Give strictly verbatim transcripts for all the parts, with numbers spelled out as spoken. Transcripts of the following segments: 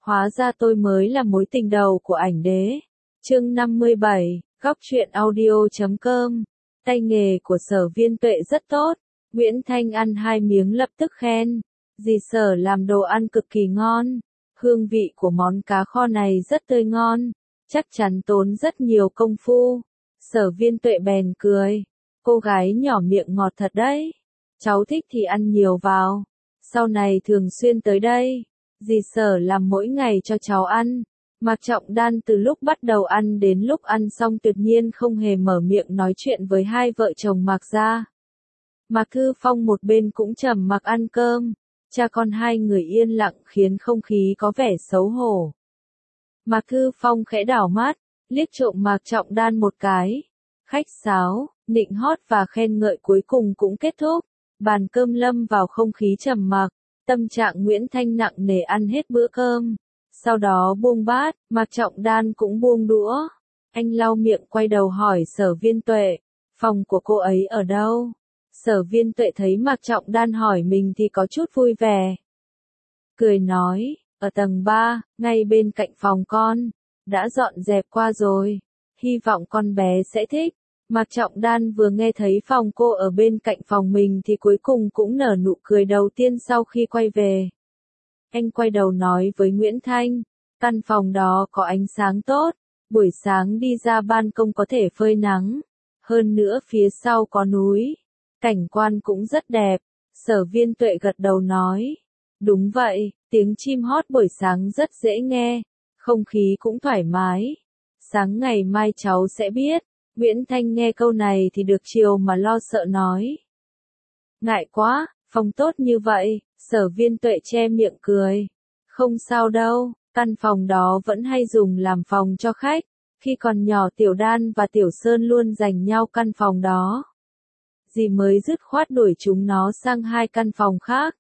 Hóa ra tôi mới là mối tình đầu của ảnh đế. Chương năm mươi bảy, góc truyện audio chấm com. Tay nghề của Sở Viên Tuệ rất tốt. Nguyễn Thanh ăn hai miếng lập tức khen. Dì Sở làm đồ ăn cực kỳ ngon. Hương vị của món cá kho này rất tươi ngon. Chắc chắn tốn rất nhiều công phu. Sở Viên Tuệ bèn cười. Cô gái nhỏ miệng ngọt thật đấy. Cháu thích thì ăn nhiều vào. Sau này thường xuyên tới đây. Dì Sở làm mỗi ngày cho cháu ăn. Mạc Trọng Đan từ lúc bắt đầu ăn đến lúc ăn xong tuyệt nhiên không hề mở miệng nói chuyện với hai vợ chồng Mạc gia. Mạc Thư Phong một bên cũng trầm mặc ăn cơm. Cha con hai người yên lặng khiến không khí có vẻ xấu hổ. Mạc Thư Phong khẽ đảo mắt, liếc trộm Mạc Trọng Đan một cái. Khách sáo, nịnh hót và khen ngợi cuối cùng cũng kết thúc. Bàn cơm lâm vào không khí trầm mặc. Tâm trạng Nguyễn Thanh nặng nề ăn hết bữa cơm. Sau đó buông bát, Mạc Trọng Đan cũng buông đũa. Anh lau miệng quay đầu hỏi Sở Viên Tuệ, phòng của cô ấy ở đâu? Sở Viên Tuệ thấy Mạc Trọng Đan hỏi mình thì có chút vui vẻ. Cười nói, ở tầng ba, ngay bên cạnh phòng con. Đã dọn dẹp qua rồi. Hy vọng con bé sẽ thích. Mạc Trọng Đan vừa nghe thấy phòng cô ở bên cạnh phòng mình thì cuối cùng cũng nở nụ cười đầu tiên sau khi quay về. Anh quay đầu nói với Nguyễn Thanh, căn phòng đó có ánh sáng tốt, buổi sáng đi ra ban công có thể phơi nắng. Hơn nữa phía sau có núi, cảnh quan cũng rất đẹp. Sở Viên Tuệ gật đầu nói, đúng vậy, tiếng chim hót buổi sáng rất dễ nghe, không khí cũng thoải mái. Sáng ngày mai cháu sẽ biết. Nguyễn Thanh nghe câu này thì được chiều mà lo sợ nói. Ngại quá, phòng tốt như vậy. Sở Viên Tuệ che miệng cười. Không sao đâu, căn phòng đó vẫn hay dùng làm phòng cho khách. Khi còn nhỏ Tiểu Đan và Tiểu Sơn luôn giành nhau căn phòng đó. Dì mới dứt khoát đuổi chúng nó sang hai căn phòng khác.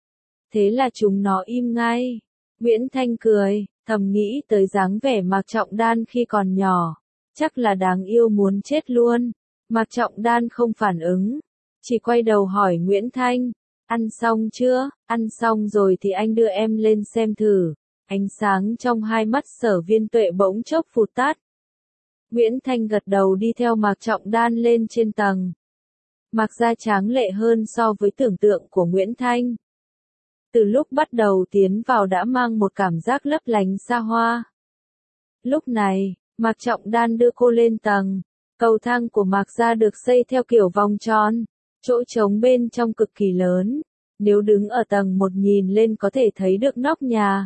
Thế là chúng nó im ngay. Nguyễn Thanh cười, thầm nghĩ tới dáng vẻ Mạc Trọng Đan khi còn nhỏ. Chắc là đáng yêu muốn chết luôn. Mạc Trọng Đan không phản ứng. Chỉ quay đầu hỏi Nguyễn Thanh. Ăn xong chưa? Ăn xong rồi thì anh đưa em lên xem thử. Ánh sáng trong hai mắt Sở Viên Tuệ bỗng chốc phụt tắt. Nguyễn Thanh gật đầu đi theo Mạc Trọng Đan lên trên tầng. Mạc gia tráng lệ hơn so với tưởng tượng của Nguyễn Thanh. Từ lúc bắt đầu tiến vào đã mang một cảm giác lấp lánh xa hoa. Lúc này, Mạc Trọng Đan đưa cô lên tầng. Cầu thang của Mạc gia được xây theo kiểu vòng tròn. Chỗ trống bên trong cực kỳ lớn. Nếu đứng ở tầng một nhìn lên có thể thấy được nóc nhà.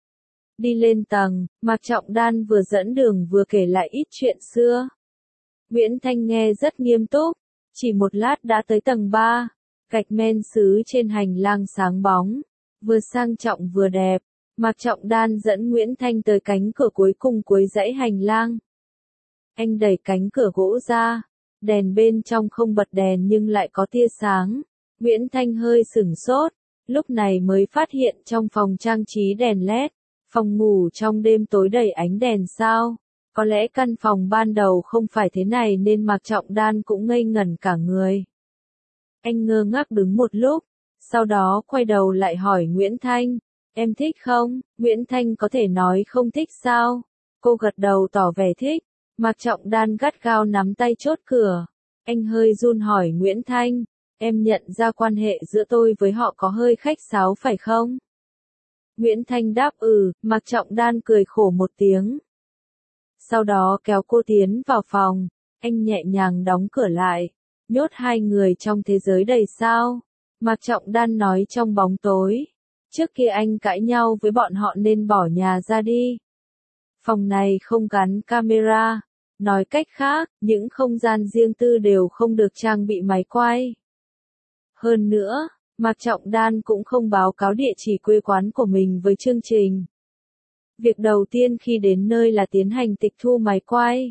Đi lên tầng, Mạc Trọng Đan vừa dẫn đường vừa kể lại ít chuyện xưa. Nguyễn Thanh nghe rất nghiêm túc. Chỉ một lát đã tới tầng ba. Gạch men sứ trên hành lang sáng bóng. Vừa sang trọng vừa đẹp. Mạc Trọng Đan dẫn Nguyễn Thanh tới cánh cửa cuối cùng cuối dãy hành lang. Anh đẩy cánh cửa gỗ ra. Đèn bên trong không bật đèn nhưng lại có tia sáng. Nguyễn Thanh hơi sửng sốt. Lúc này mới phát hiện trong phòng trang trí đèn led. Phòng ngủ trong đêm tối đầy ánh đèn sao. Có lẽ căn phòng ban đầu không phải thế này nên Mạc Trọng Đan cũng ngây ngẩn cả người. Anh ngơ ngác đứng một lúc. Sau đó quay đầu lại hỏi Nguyễn Thanh. Em thích không? Nguyễn Thanh có thể nói không thích sao? Cô gật đầu tỏ vẻ thích. Mạc Trọng Đan gắt gao nắm tay chốt cửa. Anh hơi run hỏi Nguyễn Thanh. Em nhận ra quan hệ giữa tôi với họ có hơi khách sáo phải không? Nguyễn Thanh đáp ừ. Mạc Trọng Đan cười khổ một tiếng. Sau đó kéo cô tiến vào phòng. Anh nhẹ nhàng đóng cửa lại. Nhốt hai người trong thế giới đầy sao. Mạc Trọng Đan nói trong bóng tối. Trước kia anh cãi nhau với bọn họ nên bỏ nhà ra đi. Phòng này không gắn camera. Nói cách khác, những không gian riêng tư đều không được trang bị máy quay. Hơn nữa, Mạc Trọng Đan cũng không báo cáo địa chỉ quê quán của mình với chương trình. Việc đầu tiên khi đến nơi là tiến hành tịch thu máy quay.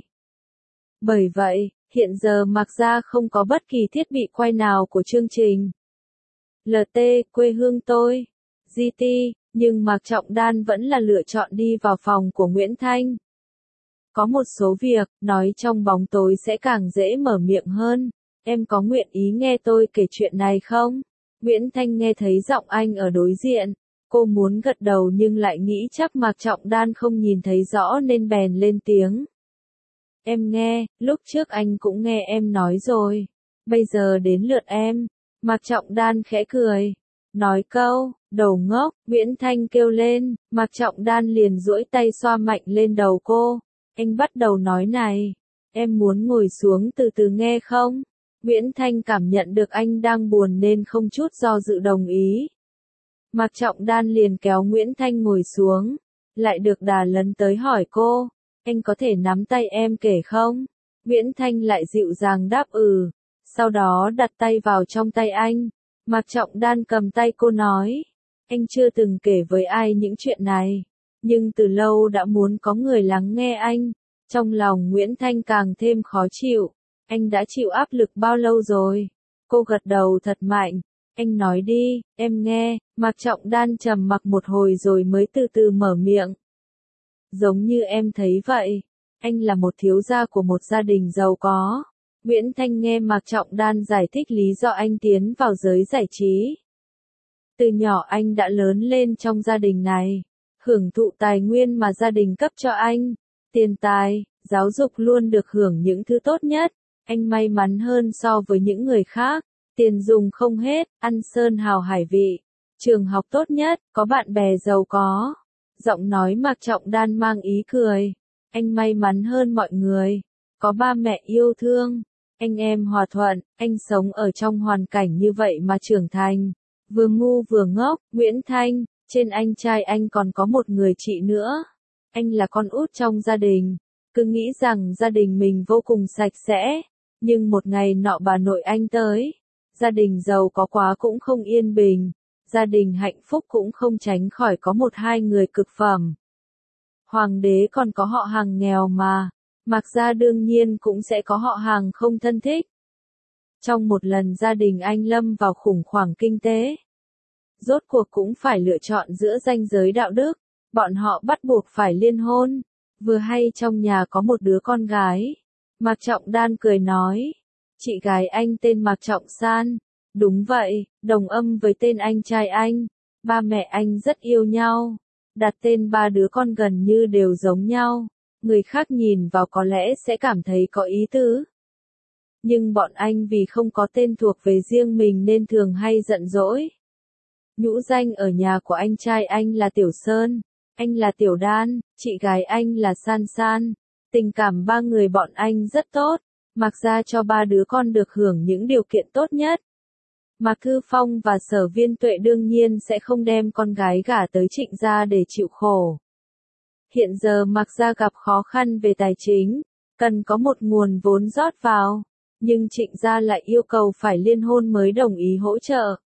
Bởi vậy, hiện giờ Mạc gia không có bất kỳ thiết bị quay nào của chương trình. lờ tê, quê hương tôi. giê tê, nhưng Mạc Trọng Đan vẫn là lựa chọn đi vào phòng của Nguyễn Thanh. Có một số việc, nói trong bóng tối sẽ càng dễ mở miệng hơn. Em có nguyện ý nghe tôi kể chuyện này không? Nguyễn Thanh nghe thấy giọng anh ở đối diện. Cô muốn gật đầu nhưng lại nghĩ chắc Mạc Trọng Đan không nhìn thấy rõ nên bèn lên tiếng. Em nghe, lúc trước anh cũng nghe em nói rồi. Bây giờ đến lượt em. Mạc Trọng Đan khẽ cười. Nói câu, đầu ngốc, Nguyễn Thanh kêu lên, Mạc Trọng Đan liền duỗi tay xoa mạnh lên đầu cô. Anh bắt đầu nói này. Em muốn ngồi xuống từ từ nghe không? Nguyễn Thanh cảm nhận được anh đang buồn nên không chút do dự đồng ý. Mạc Trọng Đan liền kéo Nguyễn Thanh ngồi xuống. Lại được đà lấn tới hỏi cô. Anh có thể nắm tay em kể không? Nguyễn Thanh lại dịu dàng đáp ừ. Sau đó đặt tay vào trong tay anh. Mạc Trọng Đan cầm tay cô nói. Anh chưa từng kể với ai những chuyện này. Nhưng từ lâu đã muốn có người lắng nghe anh. Trong lòng Nguyễn Thanh càng thêm khó chịu. Anh đã chịu áp lực bao lâu rồi? Cô gật đầu thật mạnh. Anh nói đi, em nghe. Mạc Trọng Đan trầm mặc một hồi rồi mới từ từ mở miệng. Giống như em thấy vậy. Anh là một thiếu gia của một gia đình giàu có. Nguyễn Thanh nghe Mạc Trọng Đan giải thích lý do anh tiến vào giới giải trí. Từ nhỏ anh đã lớn lên trong gia đình này. Hưởng thụ tài nguyên mà gia đình cấp cho anh. Tiền tài, giáo dục luôn được hưởng những thứ tốt nhất. Anh may mắn hơn so với những người khác. Tiền dùng không hết, ăn sơn hào hải vị. Trường học tốt nhất, có bạn bè giàu có. Giọng nói Mạc Trọng Đan mang ý cười. Anh may mắn hơn mọi người. Có ba mẹ yêu thương. Anh em hòa thuận. Anh sống ở trong hoàn cảnh như vậy mà trưởng thành. Vừa ngu vừa ngốc. Nguyễn Thanh, trên anh trai anh còn có một người chị nữa. Anh là con út trong gia đình. Cứ nghĩ rằng gia đình mình vô cùng sạch sẽ. Nhưng một ngày nọ bà nội anh tới. Gia đình giàu có quá cũng không yên bình. Gia đình hạnh phúc cũng không tránh khỏi có một hai người cực phẩm. Hoàng đế còn có họ hàng nghèo mà. Mạc gia đương nhiên cũng sẽ có họ hàng không thân thích. Trong một lần gia đình anh lâm vào khủng hoảng kinh tế. Rốt cuộc cũng phải lựa chọn giữa ranh giới đạo đức. Bọn họ bắt buộc phải liên hôn. Vừa hay trong nhà có một đứa con gái. Mạc Trọng Đan cười nói. Chị gái anh tên Mạc Trọng San. Đúng vậy, đồng âm với tên anh trai anh. Ba mẹ anh rất yêu nhau. Đặt tên ba đứa con gần như đều giống nhau. Người khác nhìn vào có lẽ sẽ cảm thấy có ý tứ. Nhưng bọn anh vì không có tên thuộc về riêng mình nên thường hay giận dỗi. Nhũ danh ở nhà của anh trai anh là Tiểu Sơn, anh là Tiểu Đan, chị gái anh là San San. Tình cảm ba người bọn anh rất tốt. Mạc gia cho ba đứa con được hưởng những điều kiện tốt nhất. Mạc Thư Phong và Sở Viên Tuệ đương nhiên sẽ không đem con gái gả tới Trịnh gia để chịu khổ. Hiện giờ Mạc gia gặp khó khăn về tài chính, cần có một nguồn vốn rót vào, nhưng Trịnh gia lại yêu cầu phải liên hôn mới đồng ý hỗ trợ.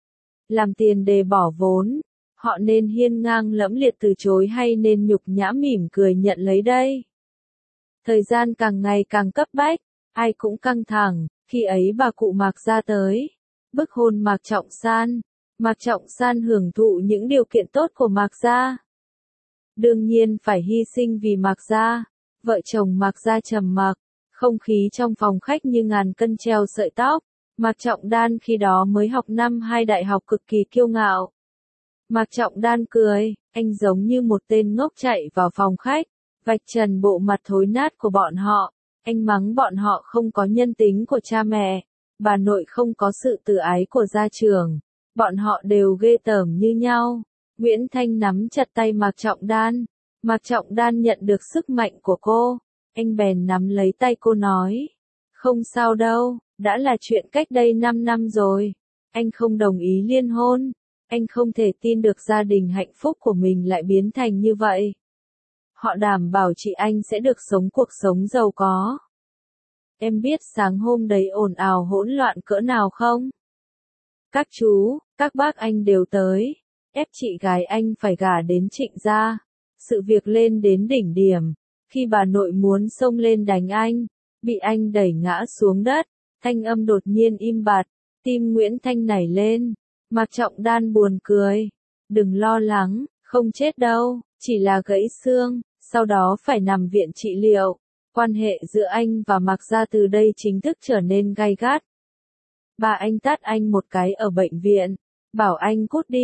Làm tiền đề bỏ vốn, họ nên hiên ngang lẫm liệt từ chối hay nên nhục nhã mỉm cười nhận lấy đây? Thời gian càng ngày càng cấp bách, ai cũng căng thẳng, khi ấy bà cụ Mạc gia tới. Bức hôn Mạc Trọng San. Mạc Trọng San hưởng thụ những điều kiện tốt của Mạc gia. Đương nhiên phải hy sinh vì Mạc gia. Vợ chồng Mạc gia trầm mặc, không khí trong phòng khách như ngàn cân treo sợi tóc. Mạc Trọng Đan khi đó mới học năm hai đại học cực kỳ kiêu ngạo. Mạc Trọng Đan cười, anh giống như một tên ngốc chạy vào phòng khách, vạch trần bộ mặt thối nát của bọn họ. Anh mắng bọn họ không có nhân tính của cha mẹ. Bà nội không có sự từ ái của gia trưởng. Bọn họ đều ghê tởm như nhau. Nguyễn Thanh nắm chặt tay Mạc Trọng Đan. Mạc Trọng Đan nhận được sức mạnh của cô. Anh bèn nắm lấy tay cô nói. Không sao đâu, đã là chuyện cách đây năm năm rồi. Anh không đồng ý liên hôn. Anh không thể tin được gia đình hạnh phúc của mình lại biến thành như vậy. Họ đảm bảo chị anh sẽ được sống cuộc sống giàu có. Em biết sáng hôm đấy ồn ào hỗn loạn cỡ nào không? Các chú, các bác anh đều tới, ép chị gái anh phải gả đến Trịnh gia. Sự việc lên đến đỉnh điểm, khi bà nội muốn xông lên đánh anh, bị anh đẩy ngã xuống đất, thanh âm đột nhiên im bặt, tim Nguyễn Thanh nảy lên. Mạc Trọng Đan buồn cười. Đừng lo lắng, không chết đâu, chỉ là gãy xương, sau đó phải nằm viện trị liệu. Quan hệ giữa anh và Mạc gia từ đây chính thức trở nên gay gắt. Bà anh tát anh một cái ở bệnh viện, bảo anh cút đi,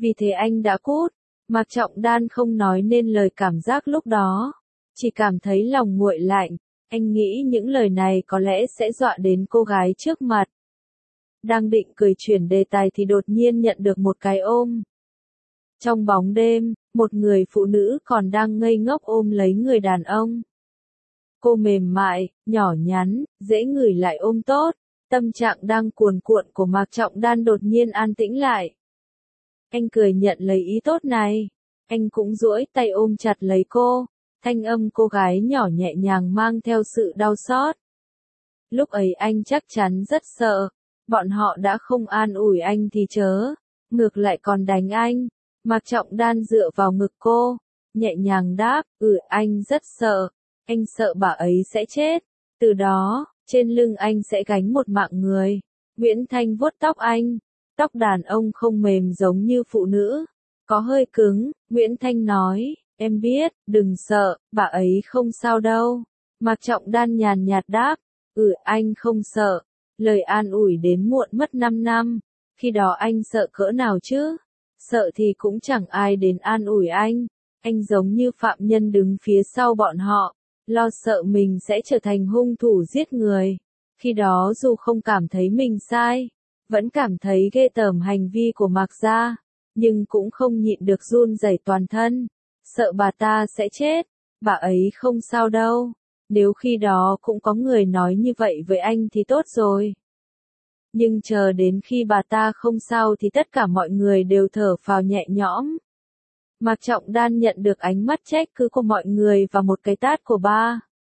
Vì thế anh đã cút. Mạc Trọng Đan không nói nên lời cảm giác lúc đó. Chỉ cảm thấy lòng nguội lạnh. Anh nghĩ những lời này có lẽ sẽ dọa đến cô gái trước mặt. Đang định cười chuyển đề tài thì đột nhiên nhận được một cái ôm. Trong bóng đêm, một người phụ nữ còn đang ngây ngốc ôm lấy người đàn ông. Cô mềm mại, nhỏ nhắn, dễ ngửi lại ôm tốt. Tâm trạng đang cuồn cuộn của Mạc Trọng Đan đột nhiên an tĩnh lại. Anh cười nhận lấy ý tốt này. Anh cũng duỗi tay ôm chặt lấy cô. Thanh âm cô gái nhỏ nhẹ nhàng mang theo sự đau xót. Lúc ấy anh chắc chắn rất sợ. Bọn họ đã không an ủi anh thì chớ. Ngược lại còn đánh anh. Mạc Trọng Đan dựa vào ngực cô. Nhẹ nhàng đáp, ừ anh rất sợ. Anh sợ bà ấy sẽ chết. Từ đó, trên lưng anh sẽ gánh một mạng người. Nguyễn Thanh vuốt tóc anh. Tóc đàn ông không mềm giống như phụ nữ. Có hơi cứng, Nguyễn Thanh nói, em biết, đừng sợ, bà ấy không sao đâu. Mạc Trọng Đan nhàn nhạt đáp, ừ anh không sợ. Lời an ủi đến muộn mất năm năm. Khi đó anh sợ cỡ nào chứ? Sợ thì cũng chẳng ai đến an ủi anh. Anh giống như phạm nhân đứng phía sau bọn họ. Lo sợ mình sẽ trở thành hung thủ giết người. Khi đó dù không cảm thấy mình sai, vẫn cảm thấy ghê tởm hành vi của Mạc gia, nhưng cũng không nhịn được run rẩy toàn thân. Sợ bà ta sẽ chết, bà ấy không sao đâu. Nếu khi đó cũng có người nói như vậy với anh thì tốt rồi. Nhưng chờ đến khi bà ta không sao thì tất cả mọi người đều thở phào nhẹ nhõm. Mạc Trọng Đan nhận được ánh mắt trách cứ của mọi người và một cái tát của ba.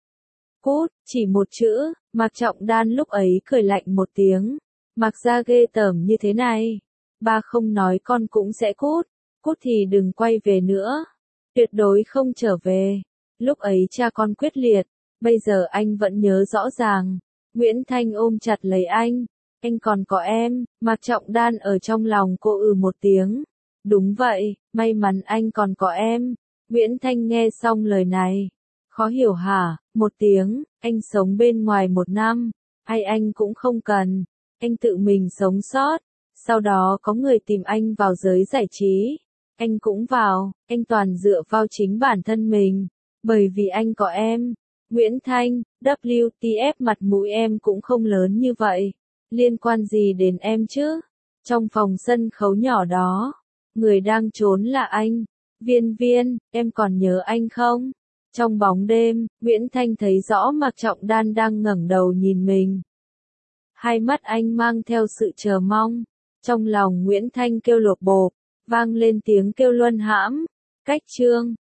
Cút, chỉ một chữ, Mạc Trọng Đan lúc ấy cười lạnh một tiếng. Mạc gia ghê tởm như thế này. Ba không nói con cũng sẽ cút. Cút thì đừng quay về nữa. Tuyệt đối không trở về. Lúc ấy cha con quyết liệt. Bây giờ anh vẫn nhớ rõ ràng. Nguyễn Thanh ôm chặt lấy anh. Anh còn có em. Mạc Trọng Đan ở trong lòng cô ừ một tiếng. Đúng vậy, may mắn anh còn có em. Nguyễn Thanh nghe xong lời này. Khó hiểu hả? Một tiếng, anh sống bên ngoài một năm. Ai anh cũng không cần. Anh tự mình sống sót. Sau đó có người tìm anh vào giới giải trí. Anh cũng vào, anh toàn dựa vào chính bản thân mình. Bởi vì anh có em. Nguyễn Thanh, W T F mặt mũi em cũng không lớn như vậy. Liên quan gì đến em chứ? Trong phòng sân khấu nhỏ đó, người đang trốn là anh. Viên Viên, em còn nhớ anh không? Trong bóng đêm, Nguyễn Thanh thấy rõ Mạc Trọng Đan đang ngẩng đầu nhìn mình. Hai mắt anh mang theo sự chờ mong. Trong lòng Nguyễn Thanh kêu lột bộp, vang lên tiếng kêu luân hãm. Cách chương